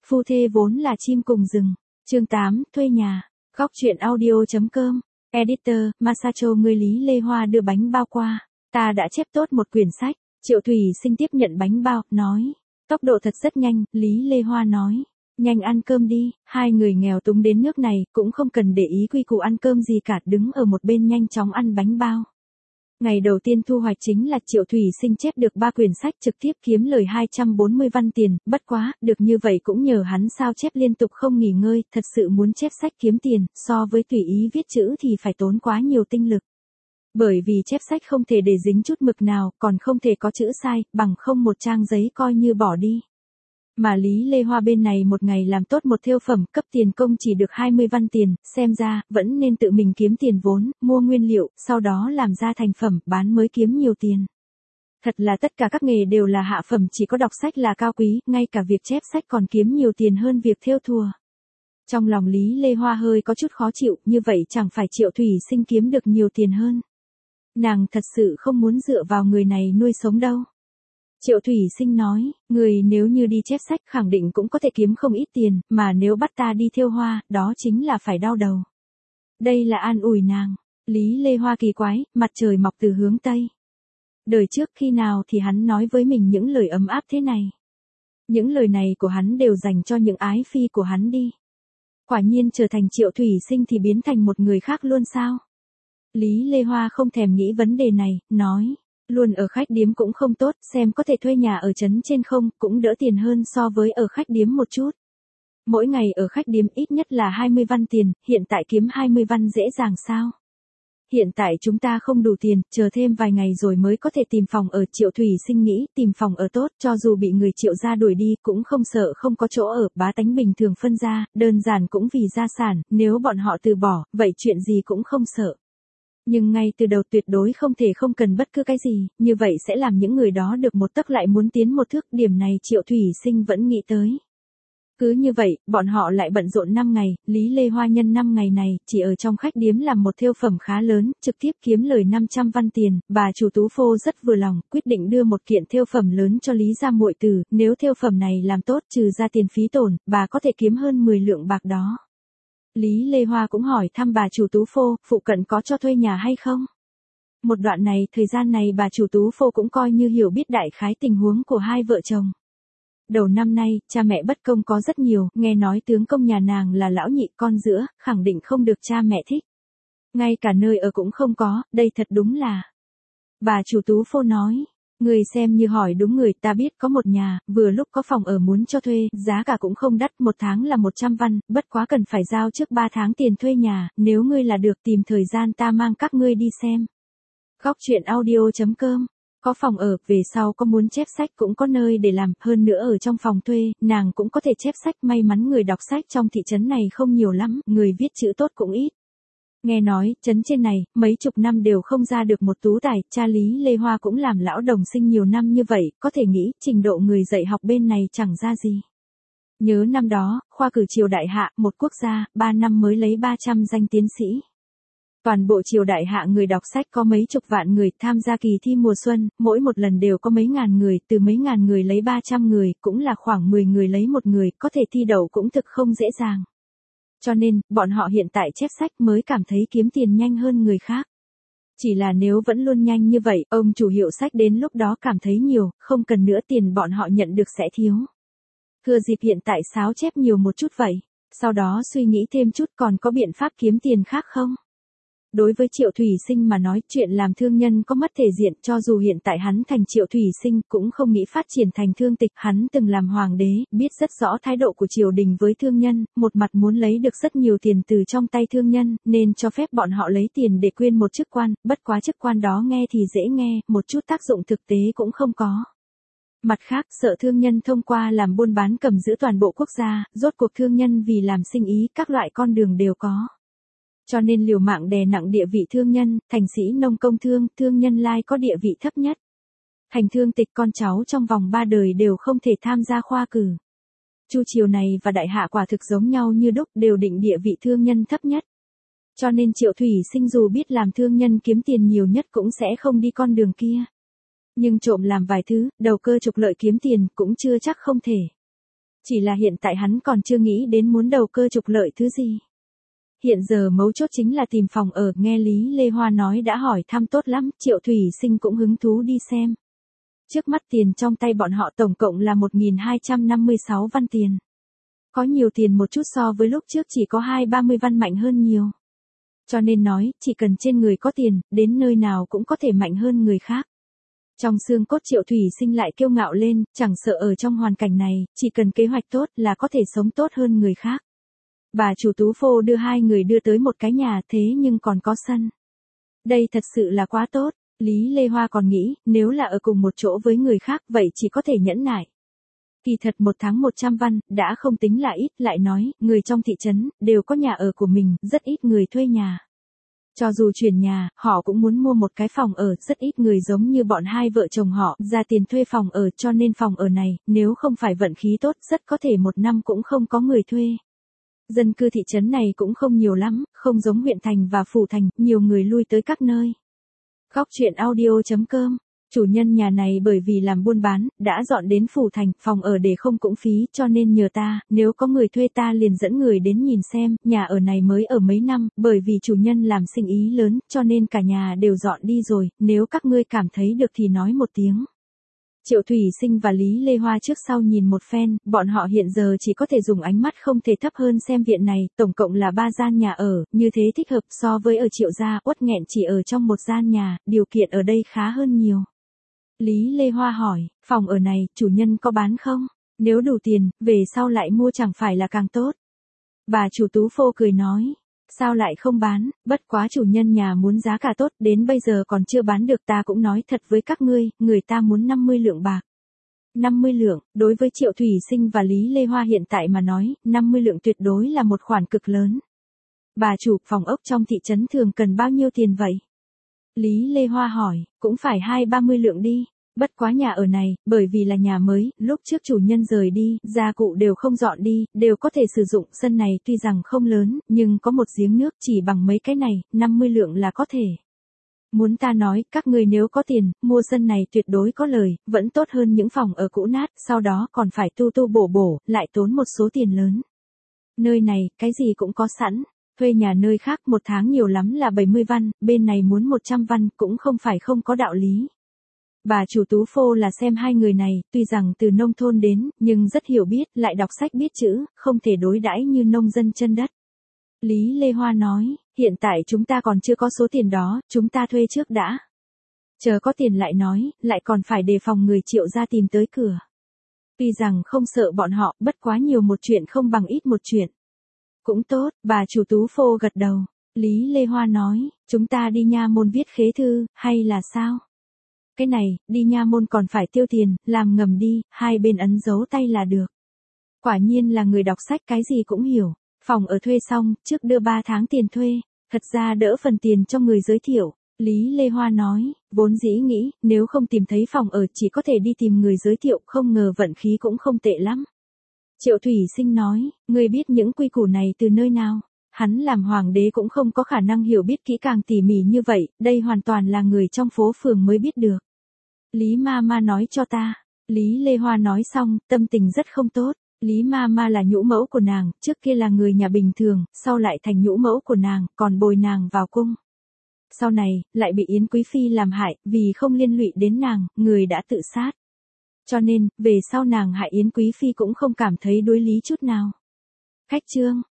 Phu thê vốn là chim cùng rừng. Chương 8, thuê nhà. Góc truyện audio.com. Editor, Masacho người Lý Lê Hoa đưa bánh bao qua. Ta đã chép tốt một quyển sách. Triệu Thủy Sinh tiếp nhận bánh bao, nói. Tốc độ thật rất nhanh, Lý Lê Hoa nói. Nhanh ăn cơm đi, hai người nghèo túng đến nước này, cũng không cần để ý quy củ ăn cơm gì cả, đứng ở một bên nhanh chóng ăn bánh bao. Ngày đầu tiên thu hoạch chính là Triệu Thủy Sinh chép được 3 quyển sách trực tiếp kiếm lời 240 văn tiền, bất quá, được như vậy cũng nhờ hắn sao chép liên tục không nghỉ ngơi, thật sự muốn chép sách kiếm tiền, so với tùy ý viết chữ thì phải tốn quá nhiều tinh lực. Bởi vì chép sách không thể để dính chút mực nào, còn không thể có chữ sai, bằng không một trang giấy coi như bỏ đi. Mà Lý Lê Hoa bên này một ngày làm tốt một thêu phẩm, cấp tiền công chỉ được 20 văn tiền, xem ra, vẫn nên tự mình kiếm tiền vốn, mua nguyên liệu, sau đó làm ra thành phẩm, bán mới kiếm nhiều tiền. Thật là tất cả các nghề đều là hạ phẩm, chỉ có đọc sách là cao quý, ngay cả việc chép sách còn kiếm nhiều tiền hơn việc thêu thùa. Trong lòng Lý Lê Hoa hơi có chút khó chịu, như vậy chẳng phải Triệu Thủy Sinh kiếm được nhiều tiền hơn. Nàng thật sự không muốn dựa vào người này nuôi sống đâu. Triệu Thủy Sinh nói, người nếu như đi chép sách khẳng định cũng có thể kiếm không ít tiền, mà nếu bắt ta đi thêu hoa, đó chính là phải đau đầu. Đây là an ủi nàng. Lý Lê Hoa kỳ quái, mặt trời mọc từ hướng Tây. Đời trước khi nào thì hắn nói với mình những lời ấm áp thế này. Những lời này của hắn đều dành cho những ái phi của hắn đi. Quả nhiên trở thành Triệu Thủy Sinh thì biến thành một người khác luôn sao? Lý Lê Hoa không thèm nghĩ vấn đề này, nói. Luôn ở khách điếm cũng không tốt, xem có thể thuê nhà ở trấn trên không, cũng đỡ tiền hơn so với ở khách điếm một chút. Mỗi ngày ở khách điếm ít nhất là 20 văn tiền, hiện tại kiếm 20 văn dễ dàng sao? Hiện tại chúng ta không đủ tiền, chờ thêm vài ngày rồi mới có thể tìm phòng ở. Triệu Thủy Sinh nghĩ tìm phòng ở tốt, cho dù bị người Triệu gia đuổi đi cũng không sợ không có chỗ ở, bá tánh bình thường phân ra, đơn giản cũng vì gia sản, nếu bọn họ từ bỏ, vậy chuyện gì cũng không sợ. Nhưng ngay từ đầu tuyệt đối không thể không cần bất cứ cái gì, như vậy sẽ làm những người đó được một tấc lại muốn tiến một thước, điểm này Triệu Thủy Sinh vẫn nghĩ tới. Cứ như vậy, bọn họ lại bận rộn 5 ngày, Lý Lê Hoa nhân 5 ngày này, chỉ ở trong khách điếm làm một thêu phẩm khá lớn, trực tiếp kiếm lời 500 văn tiền, bà chủ Tú Phô rất vừa lòng, quyết định đưa một kiện thêu phẩm lớn cho Lý gia muội tử, nếu thêu phẩm này làm tốt trừ ra tiền phí tổn, bà có thể kiếm hơn 10 lượng bạc đó. Lý Lê Hoa cũng hỏi thăm bà chủ Tú Phô, phụ cận có cho thuê nhà hay không? Một đoạn này, thời gian này bà chủ Tú Phô cũng coi như hiểu biết đại khái tình huống của hai vợ chồng. Đầu năm nay, cha mẹ bất công có rất nhiều, nghe nói tướng công nhà nàng là lão nhị con giữa, khẳng định không được cha mẹ thích. Ngay cả nơi ở cũng không có, đây thật đúng là. Bà chủ Tú Phô nói. Người xem như hỏi đúng người, ta biết có một nhà, vừa lúc có phòng ở muốn cho thuê, giá cả cũng không đắt, một tháng là 100 văn, bất quá cần phải giao trước 3 tháng tiền thuê nhà, nếu ngươi là được tìm thời gian ta mang các ngươi đi xem. Góc truyện audio.com. Có phòng ở, về sau có muốn chép sách cũng có nơi để làm, hơn nữa ở trong phòng thuê, nàng cũng có thể chép sách, may mắn người đọc sách trong thị trấn này không nhiều lắm, người viết chữ tốt cũng ít. Nghe nói, trấn trên này, mấy chục năm đều không ra được một tú tài, cha Lý Lê Hoa cũng làm lão đồng sinh nhiều năm như vậy, có thể nghĩ, trình độ người dạy học bên này chẳng ra gì. Nhớ năm đó, khoa cử triều đại hạ, một quốc gia, 3 năm mới lấy 300 danh tiến sĩ. Toàn bộ triều đại hạ người đọc sách có mấy chục vạn người, tham gia kỳ thi mùa xuân, mỗi một lần đều có mấy ngàn người, từ mấy ngàn người lấy 300 người, cũng là khoảng 10 người lấy một người, có thể thi đậu cũng thực không dễ dàng. Cho nên, bọn họ hiện tại chép sách mới cảm thấy kiếm tiền nhanh hơn người khác. Chỉ là nếu vẫn luôn nhanh như vậy, ông chủ hiệu sách đến lúc đó cảm thấy nhiều, không cần nữa tiền bọn họ nhận được sẽ thiếu. Thừa dịp hiện tại sáo chép nhiều một chút vậy, sau đó suy nghĩ thêm chút còn có biện pháp kiếm tiền khác không? Đối với Triệu Thủy Sinh mà nói, chuyện làm thương nhân có mất thể diện, cho dù hiện tại hắn thành Triệu Thủy Sinh cũng không nghĩ phát triển thành thương tịch, hắn từng làm hoàng đế, biết rất rõ thái độ của triều đình với thương nhân, một mặt muốn lấy được rất nhiều tiền từ trong tay thương nhân, nên cho phép bọn họ lấy tiền để quyên một chức quan, bất quá chức quan đó nghe thì dễ nghe, một chút tác dụng thực tế cũng không có. Mặt khác, sợ thương nhân thông qua làm buôn bán cầm giữ toàn bộ quốc gia, rốt cuộc thương nhân vì làm sinh ý, các loại con đường đều có. Cho nên liều mạng đè nặng địa vị thương nhân, thành sĩ nông công thương, thương nhân lai có địa vị thấp nhất. Thành thương tịch con cháu trong vòng 3 đời đều không thể tham gia khoa cử. Chu triều này và đại hạ quả thực giống nhau như đúc, đều định địa vị thương nhân thấp nhất. Cho nên Triệu Thủy Sinh dù biết làm thương nhân kiếm tiền nhiều nhất cũng sẽ không đi con đường kia. Nhưng trộm làm vài thứ, đầu cơ trục lợi kiếm tiền cũng chưa chắc không thể. Chỉ là hiện tại hắn còn chưa nghĩ đến muốn đầu cơ trục lợi thứ gì. Hiện giờ mấu chốt chính là tìm phòng ở, nghe Lý Lê Hoa nói đã hỏi thăm tốt lắm, Triệu Thủy Sinh cũng hứng thú đi xem. Trước mắt tiền trong tay bọn họ tổng cộng là 1.256 văn tiền. Có nhiều tiền một chút so với lúc trước chỉ có 20-30 văn mạnh hơn nhiều. Cho nên nói, chỉ cần trên người có tiền, đến nơi nào cũng có thể mạnh hơn người khác. Trong xương cốt Triệu Thủy Sinh lại kiêu ngạo lên, chẳng sợ ở trong hoàn cảnh này, chỉ cần kế hoạch tốt là có thể sống tốt hơn người khác. Bà chủ Tú Phô đưa hai người đưa tới một cái nhà thế nhưng còn có sân. Đây thật sự là quá tốt, Lý Lê Hoa còn nghĩ, nếu là ở cùng một chỗ với người khác vậy chỉ có thể nhẫn nại. Kỳ thật một tháng 100 văn, đã không tính là ít, lại nói, người trong thị trấn, đều có nhà ở của mình, rất ít người thuê nhà. Cho dù chuyển nhà, họ cũng muốn mua một cái phòng ở, rất ít người giống như bọn hai vợ chồng họ, ra tiền thuê phòng ở, cho nên phòng ở này, nếu không phải vận khí tốt, rất có thể một năm cũng không có người thuê. Dân cư thị trấn này cũng không nhiều lắm, không giống huyện thành và phủ thành, nhiều người lui tới các nơi. Góc truyện audio.com. Chủ nhân nhà này bởi vì làm buôn bán, đã dọn đến phủ thành, phòng ở để không cũng phí, cho nên nhờ ta, nếu có người thuê ta liền dẫn người đến nhìn xem, nhà ở này mới ở mấy năm, bởi vì chủ nhân làm sinh ý lớn, cho nên cả nhà đều dọn đi rồi, nếu các ngươi cảm thấy được thì nói một tiếng. Triệu Thủy Sinh và Lý Lê Hoa trước sau nhìn một phen, bọn họ hiện giờ chỉ có thể dùng ánh mắt không thể thấp hơn xem viện này, tổng cộng là 3 gian nhà ở, như thế thích hợp so với ở Triệu gia, uất nghẹn chỉ ở trong một gian nhà, điều kiện ở đây khá hơn nhiều. Lý Lê Hoa hỏi, phòng ở này, chủ nhân có bán không? Nếu đủ tiền, về sau lại mua chẳng phải là càng tốt. Bà chủ Tú Phô cười nói, sao lại không bán, bất quá chủ nhân nhà muốn giá cả tốt, đến bây giờ còn chưa bán được, ta cũng nói thật với các ngươi, người ta muốn 50 lượng bạc. 50 lượng, đối với Triệu Thủy Sinh và Lý Lê Hoa hiện tại mà nói, 50 lượng tuyệt đối là một khoản cực lớn. Bà chủ, phòng ốc trong thị trấn thường cần bao nhiêu tiền vậy? Lý Lê Hoa hỏi, cũng phải 20-30 lượng đi. Bất quá nhà ở này, bởi vì là nhà mới, lúc trước chủ nhân rời đi, gia cụ đều không dọn đi, đều có thể sử dụng, sân này tuy rằng không lớn, nhưng có một giếng nước chỉ bằng mấy cái này, 50 lượng là có thể. Muốn ta nói, các người nếu có tiền, mua sân này tuyệt đối có lời, vẫn tốt hơn những phòng ở cũ nát, sau đó còn phải tu bổ, lại tốn một số tiền lớn. Nơi này, cái gì cũng có sẵn. Thuê nhà nơi khác một tháng nhiều lắm là 70 văn, bên này muốn 100 văn cũng không phải không có đạo lý. Bà chủ Tú Phô là xem hai người này, tuy rằng từ nông thôn đến, nhưng rất hiểu biết, lại đọc sách biết chữ, không thể đối đãi như nông dân chân đất. Lý Lê Hoa nói, hiện tại chúng ta còn chưa có số tiền đó, chúng ta thuê trước đã. Chờ có tiền lại nói, lại còn phải đề phòng người Triệu gia tìm tới cửa. Tuy rằng không sợ bọn họ, bất quá nhiều một chuyện không bằng ít một chuyện. Cũng tốt, bà chủ Tú Phô gật đầu. Lý Lê Hoa nói, chúng ta đi nha môn viết khế thư, hay là sao? Cái này, đi nha môn còn phải tiêu tiền, làm ngầm đi, hai bên ấn dấu tay là được. Quả nhiên là người đọc sách cái gì cũng hiểu. Phòng ở thuê xong, trước đưa 3 tháng tiền thuê, thật ra đỡ phần tiền cho người giới thiệu. Lý Lê Hoa nói, vốn dĩ nghĩ, nếu không tìm thấy phòng ở chỉ có thể đi tìm người giới thiệu, không ngờ vận khí cũng không tệ lắm. Triệu Thủy Sinh nói, ngươi biết những quy củ này từ nơi nào? Hắn làm hoàng đế cũng không có khả năng hiểu biết kỹ càng tỉ mỉ như vậy, đây hoàn toàn là người trong phố phường mới biết được. Lý Mama nói cho ta. Lý Lê Hoa nói xong, tâm tình rất không tốt. Lý Mama là nhũ mẫu của nàng, trước kia là người nhà bình thường, sau lại thành nhũ mẫu của nàng, còn bồi nàng vào cung. Sau này, lại bị Yến Quý Phi làm hại, vì không liên lụy đến nàng, người đã tự sát. Cho nên, về sau nàng hại Yến Quý Phi cũng không cảm thấy đối lý chút nào. Khách chương.